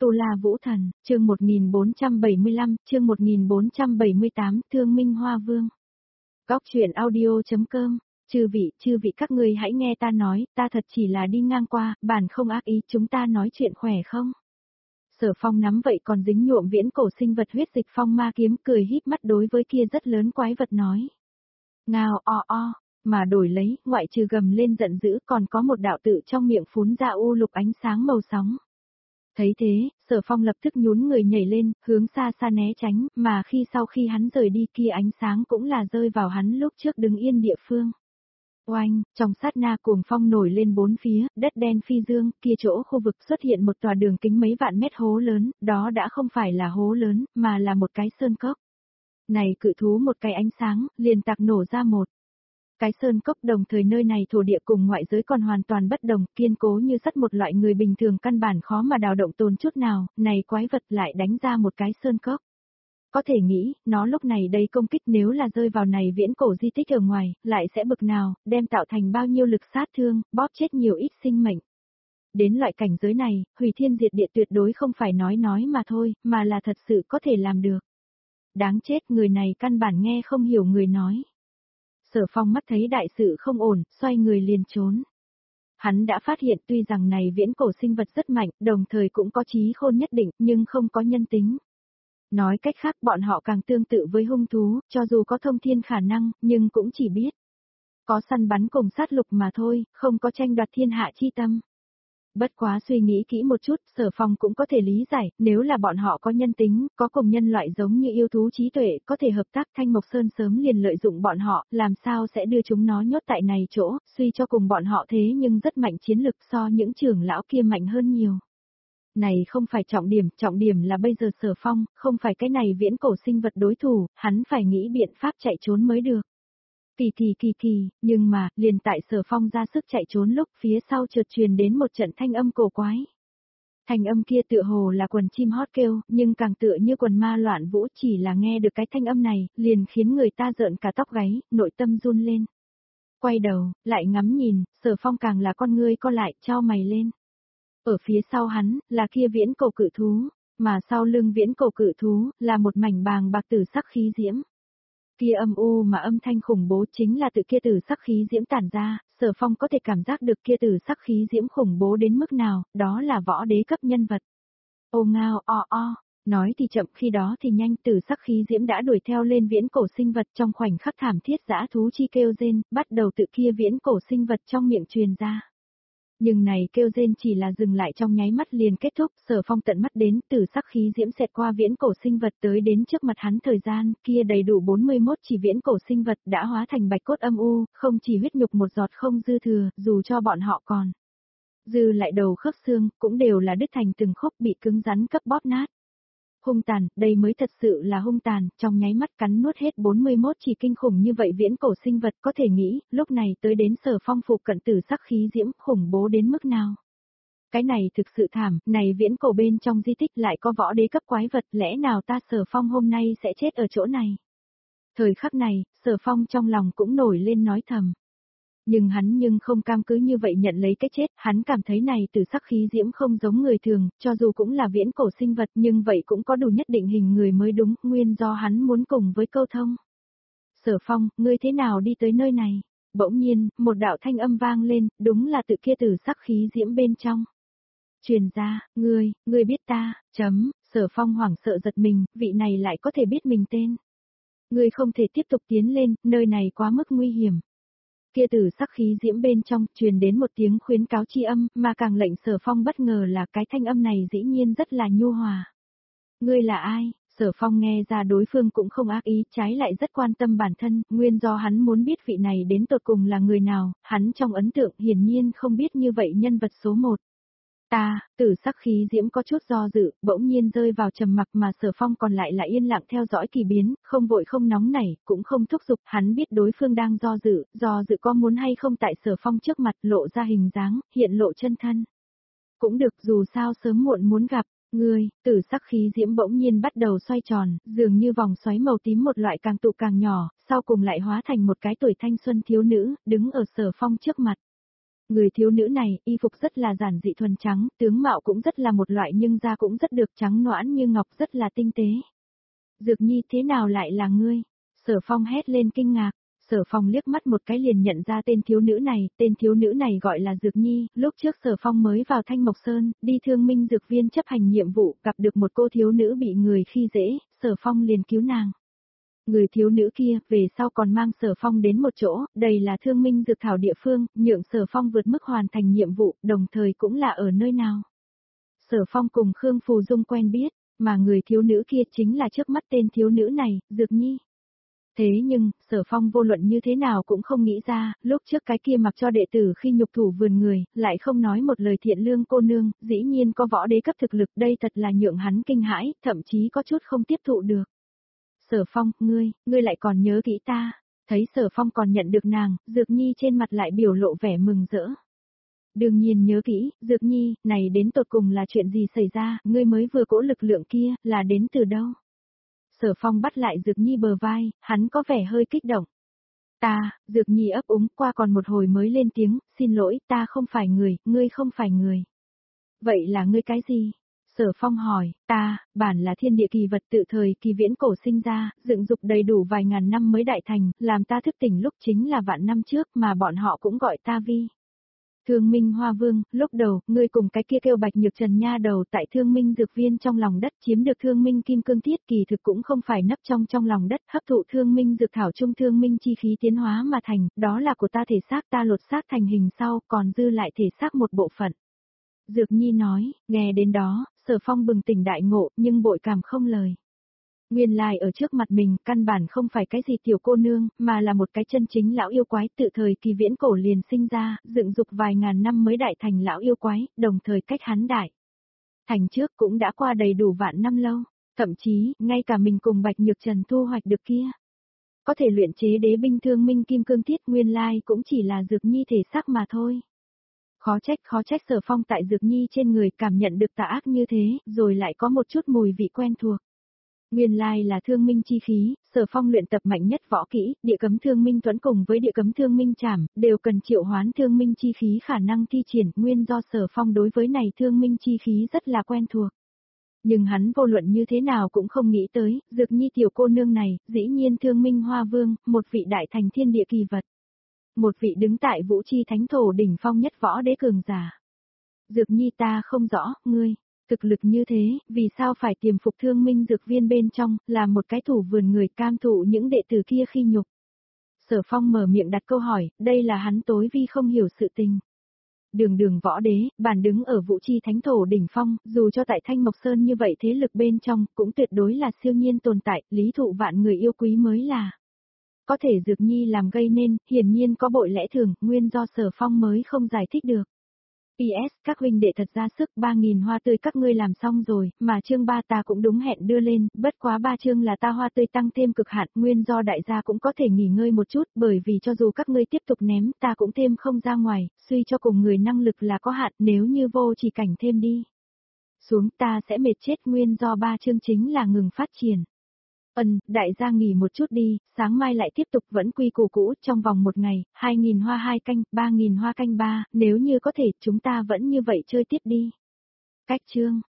Tu La Vũ Thần, chương 1475, chương 1478, Thương Minh Hoa Vương. Góc truyện audio.com, chư vị các người hãy nghe ta nói, ta thật chỉ là đi ngang qua, bản không ác ý, chúng ta nói chuyện khỏe không? Sở Phong nắm vậy còn dính nhuộm viễn cổ sinh vật huyết dịch phong ma kiếm, cười híp mắt đối với kia rất lớn quái vật nói. Ngao o, mà đổi lấy, ngoại trừ gầm lên giận dữ còn có một đạo tự trong miệng phún ra u lục ánh sáng màu sóng. Thấy thế, Sở Phong lập tức nhún người nhảy lên, hướng xa xa né tránh, mà sau khi hắn rời đi kia ánh sáng cũng là rơi vào hắn lúc trước đứng yên địa phương. Oanh, trong sát na cuồng phong nổi lên bốn phía, đất đen phi dương, kia chỗ khu vực xuất hiện một tòa đường kính mấy vạn mét hố lớn, đó đã không phải là hố lớn, mà là một cái sơn cốc. Này cự thú một cái ánh sáng, liền tạc nổ ra một. Cái sơn cốc đồng thời nơi này thổ địa cùng ngoại giới còn hoàn toàn bất đồng, kiên cố như sắt một loại người bình thường căn bản khó mà đào động tồn chút nào, này quái vật lại đánh ra một cái sơn cốc. Có thể nghĩ, nó lúc này đây công kích nếu là rơi vào này viễn cổ di tích ở ngoài, lại sẽ bực nào, đem tạo thành bao nhiêu lực sát thương, bóp chết nhiều ít sinh mệnh. Đến loại cảnh giới này, hủy thiên diệt địa tuyệt đối không phải nói mà thôi, mà là thật sự có thể làm được. Đáng chết, người này căn bản nghe không hiểu người nói. Sở Phong mắt thấy đại sự không ổn, xoay người liền trốn. Hắn đã phát hiện tuy rằng này viễn cổ sinh vật rất mạnh, đồng thời cũng có trí khôn nhất định, nhưng không có nhân tính. Nói cách khác bọn họ càng tương tự với hung thú, cho dù có thông thiên khả năng, nhưng cũng chỉ biết có săn bắn cùng sát lục mà thôi, không có tranh đoạt thiên hạ chi tâm. Bất quá suy nghĩ kỹ một chút, Sở Phong cũng có thể lý giải, nếu là bọn họ có nhân tính, có cùng nhân loại giống như yêu thú trí tuệ, có thể hợp tác, Thanh Mộc Sơn sớm liền lợi dụng bọn họ, làm sao sẽ đưa chúng nó nhốt tại này chỗ, suy cho cùng bọn họ thế nhưng rất mạnh chiến lực so những trưởng lão kia mạnh hơn nhiều. Này không phải trọng điểm là bây giờ Sở Phong, không phải cái này viễn cổ sinh vật đối thủ, hắn phải nghĩ biện pháp chạy trốn mới được. Kỳ, nhưng mà, liền tại Sở Phong ra sức chạy trốn lúc phía sau chợt truyền đến một trận thanh âm cổ quái. Thanh âm kia tựa hồ là quần chim hót kêu, nhưng càng tựa như quần ma loạn vũ, chỉ là nghe được cái thanh âm này, liền khiến người ta rợn cả tóc gáy, nội tâm run lên. Quay đầu, lại ngắm nhìn, Sở Phong càng là con ngươi co lại, chau mày lên. Ở phía sau hắn, là kia viễn cổ cự thú, mà sau lưng viễn cổ cự thú, là một mảnh bàng bạc tử sắc khí diễm. Kia âm u mà âm thanh khủng bố chính là từ kia tử sắc khí diễm tản ra, Sở Phong có thể cảm giác được kia tử sắc khí diễm khủng bố đến mức nào, đó là võ đế cấp nhân vật. Ô ngao o, nói thì chậm khi đó thì nhanh, tử sắc khí diễm đã đuổi theo lên viễn cổ sinh vật trong khoảnh khắc thảm thiết dã thú chi kêu rên, bắt đầu tự kia viễn cổ sinh vật trong miệng truyền ra. Nhưng này kêu rên chỉ là dừng lại trong nháy mắt liền kết thúc, Sở Phong tận mắt đến tử sắc khí diễm xẹt qua viễn cổ sinh vật tới đến trước mặt hắn thời gian, kia đầy đủ 41 chỉ viễn cổ sinh vật đã hóa thành bạch cốt âm u, không chỉ huyết nhục một giọt không dư thừa, dù cho bọn họ còn dư lại đầu khớp xương, cũng đều là đứt thành từng khúc bị cứng rắn cấp bóp nát. Hung tàn, đây mới thật sự là hung tàn, trong nháy mắt cắn nuốt hết 41 chỉ kinh khủng như vậy viễn cổ sinh vật, có thể nghĩ, lúc này tới đến Sở Phong phụ cận tử sắc khí diễm khủng bố đến mức nào. Cái này thực sự thảm, này viễn cổ bên trong di tích lại có võ đế cấp quái vật, lẽ nào ta Sở Phong hôm nay sẽ chết ở chỗ này. Thời khắc này, Sở Phong trong lòng cũng nổi lên nói thầm. Nhưng hắn không cam cứ như vậy nhận lấy cái chết, hắn cảm thấy này tử sắc khí diễm không giống người thường, cho dù cũng là viễn cổ sinh vật nhưng vậy cũng có đủ nhất định hình người mới đúng, nguyên do hắn muốn cùng với câu thông. Sở Phong, ngươi thế nào đi tới nơi này? Bỗng nhiên, một đạo thanh âm vang lên, đúng là tự kia tử sắc khí diễm bên trong. Truyền ra, ngươi biết ta, Sở Phong hoảng sợ giật mình, vị này lại có thể biết mình tên. Ngươi không thể tiếp tục tiến lên, nơi này quá mức nguy hiểm. Kia tử sắc khí diễm bên trong, truyền đến một tiếng khuyến cáo chi âm, mà càng lệnh Sở Phong bất ngờ là cái thanh âm này dĩ nhiên rất là nhu hòa. Ngươi là ai? Sở Phong nghe ra đối phương cũng không ác ý, trái lại rất quan tâm bản thân, nguyên do hắn muốn biết vị này đến tột cùng là người nào, hắn trong ấn tượng hiển nhiên không biết như vậy nhân vật số 1. Tử sắc khí diễm có chút do dự, bỗng nhiên rơi vào trầm mặc mà Sở Phong còn lại là yên lặng theo dõi kỳ biến, không vội không nóng nảy, cũng không thúc giục, hắn biết đối phương đang do dự có muốn hay không tại Sở Phong trước mặt lộ ra hình dáng, hiện lộ chân thân. Cũng được, dù sao sớm muộn muốn gặp, tử sắc khí diễm bỗng nhiên bắt đầu xoay tròn, dường như vòng xoáy màu tím một loại càng tụ càng nhỏ, sau cùng lại hóa thành một cái tuổi thanh xuân thiếu nữ, đứng ở Sở Phong trước mặt. Người thiếu nữ này, y phục rất là giản dị thuần trắng, tướng mạo cũng rất là một loại nhưng da cũng rất được trắng nõn như ngọc rất là tinh tế. Dược Nhi thế nào lại là ngươi? Sở Phong hét lên kinh ngạc. Sở Phong liếc mắt một cái liền nhận ra tên thiếu nữ này gọi là Dược Nhi, lúc trước Sở Phong mới vào Thanh Mộc Sơn, đi Thương Minh Dược Viên chấp hành nhiệm vụ, gặp được một cô thiếu nữ bị người khi dễ, Sở Phong liền cứu nàng. Người thiếu nữ kia, về sau còn mang Sở Phong đến một chỗ, đây là Thương Minh Dược Thảo địa phương, nhượng Sở Phong vượt mức hoàn thành nhiệm vụ, đồng thời cũng là ở nơi nào. Sở Phong cùng Khương Phù Dung quen biết, mà người thiếu nữ kia chính là trước mắt tên thiếu nữ này, Dược Nhi. Thế nhưng, Sở Phong vô luận như thế nào cũng không nghĩ ra, lúc trước cái kia mặc cho đệ tử khi nhục thủ vườn người, lại không nói một lời thiện lương cô nương, dĩ nhiên có võ đế cấp thực lực, đây thật là nhượng hắn kinh hãi, thậm chí có chút không tiếp thụ được. Sở Phong, ngươi lại còn nhớ kỹ ta. Thấy Sở Phong còn nhận được nàng, Dược Nhi trên mặt lại biểu lộ vẻ mừng rỡ. Đương nhiên nhớ kỹ, Dược Nhi, này đến tột cùng là chuyện gì xảy ra, ngươi mới vừa cỗ lực lượng kia, là đến từ đâu? Sở Phong bắt lại Dược Nhi bờ vai, hắn có vẻ hơi kích động. Dược Nhi ấp úng qua còn một hồi mới lên tiếng, xin lỗi, ta không phải người, ngươi không phải người. Vậy là ngươi cái gì? Sở Phong hỏi, bản là thiên địa kỳ vật tự thời kỳ viễn cổ sinh ra, dựng dục đầy đủ vài ngàn năm mới đại thành, làm ta thức tỉnh lúc chính là vạn năm trước mà bọn họ cũng gọi ta Vi. Thương Minh Hoa Vương, lúc đầu, ngươi cùng cái kia kêu Bạch Nhược Trần nha đầu tại Thương Minh Dược Viên trong lòng đất chiếm được Thương Minh Kim Cương Thiết kỳ thực cũng không phải nấp trong lòng đất hấp thụ Thương Minh Dược Thảo trung Thương Minh chi khí tiến hóa mà thành, đó là của ta thể xác ta lột xác thành hình sau, còn dư lại thể xác một bộ phận. Dược Nhi nói, nghe đến đó, Sở Phong bừng tỉnh đại ngộ nhưng bội cảm không lời. Nguyên lai ở trước mặt mình, căn bản không phải cái gì tiểu cô nương, mà là một cái chân chính lão yêu quái tự thời kỳ viễn cổ liền sinh ra, dựng dục vài ngàn năm mới đại thành lão yêu quái, đồng thời cách hắn đại thành trước cũng đã qua đầy đủ vạn năm lâu, thậm chí, ngay cả mình cùng Bạch Nhược Trần thu hoạch được kia. Có thể luyện chế đế binh Thương Minh Kim Cương Thiết nguyên lai cũng chỉ là Dược Nhi thể xác mà thôi. Khó trách Sở Phong tại Dược Nhi trên người cảm nhận được tà ác như thế, rồi lại có một chút mùi vị quen thuộc. Nguyên lai là thương minh chi khí, Sở Phong luyện tập mạnh nhất võ kỹ, địa cấm thương minh tuẫn cùng với địa cấm thương minh trảm, đều cần triệu hoán thương minh chi khí khả năng thi triển, nguyên do Sở Phong đối với này thương minh chi khí rất là quen thuộc. Nhưng hắn vô luận như thế nào cũng không nghĩ tới, Dược Nhi tiểu cô nương này, dĩ nhiên Thương Minh Hoa Vương, một vị đại thành thiên địa kỳ vật. Một vị đứng tại vũ chi thánh thổ đỉnh phong nhất võ đế cường giả. Dược Nhi ta không rõ, ngươi, thực lực như thế, vì sao phải tiềm phục Thương Minh Dược Viên bên trong, là một cái thủ vườn người cam thụ những đệ tử kia khi nhục. Sở Phong mở miệng đặt câu hỏi, đây là hắn tối vi không hiểu sự tình. Đường võ đế, bản đứng ở vũ chi thánh thổ đỉnh phong, dù cho tại Thanh Mộc Sơn như vậy thế lực bên trong, cũng tuyệt đối là siêu nhiên tồn tại, lý thụ vạn người yêu quý mới là. Có thể Dược Nhi làm gây nên, hiển nhiên có bội lẽ thường, nguyên do Sở Phong mới không giải thích được. PS, các huynh đệ thật ra sức 3.000 hoa tươi các ngươi làm xong rồi, mà chương 3 ta cũng đúng hẹn đưa lên, bất quá 3 chương là ta hoa tươi tăng thêm cực hạn, nguyên do đại gia cũng có thể nghỉ ngơi một chút, bởi vì cho dù các ngươi tiếp tục ném, ta cũng thêm không ra ngoài, suy cho cùng người năng lực là có hạn, nếu như vô chỉ cảnh thêm đi xuống ta sẽ mệt chết, nguyên do 3 chương chính là ngừng phát triển. Đại gia nghỉ một chút đi, sáng mai lại tiếp tục vẫn quy củ cũ, trong vòng một ngày, 2.000 hoa 2 canh, 3.000 hoa canh 3, nếu như có thể, chúng ta vẫn như vậy chơi tiếp đi. Cách chương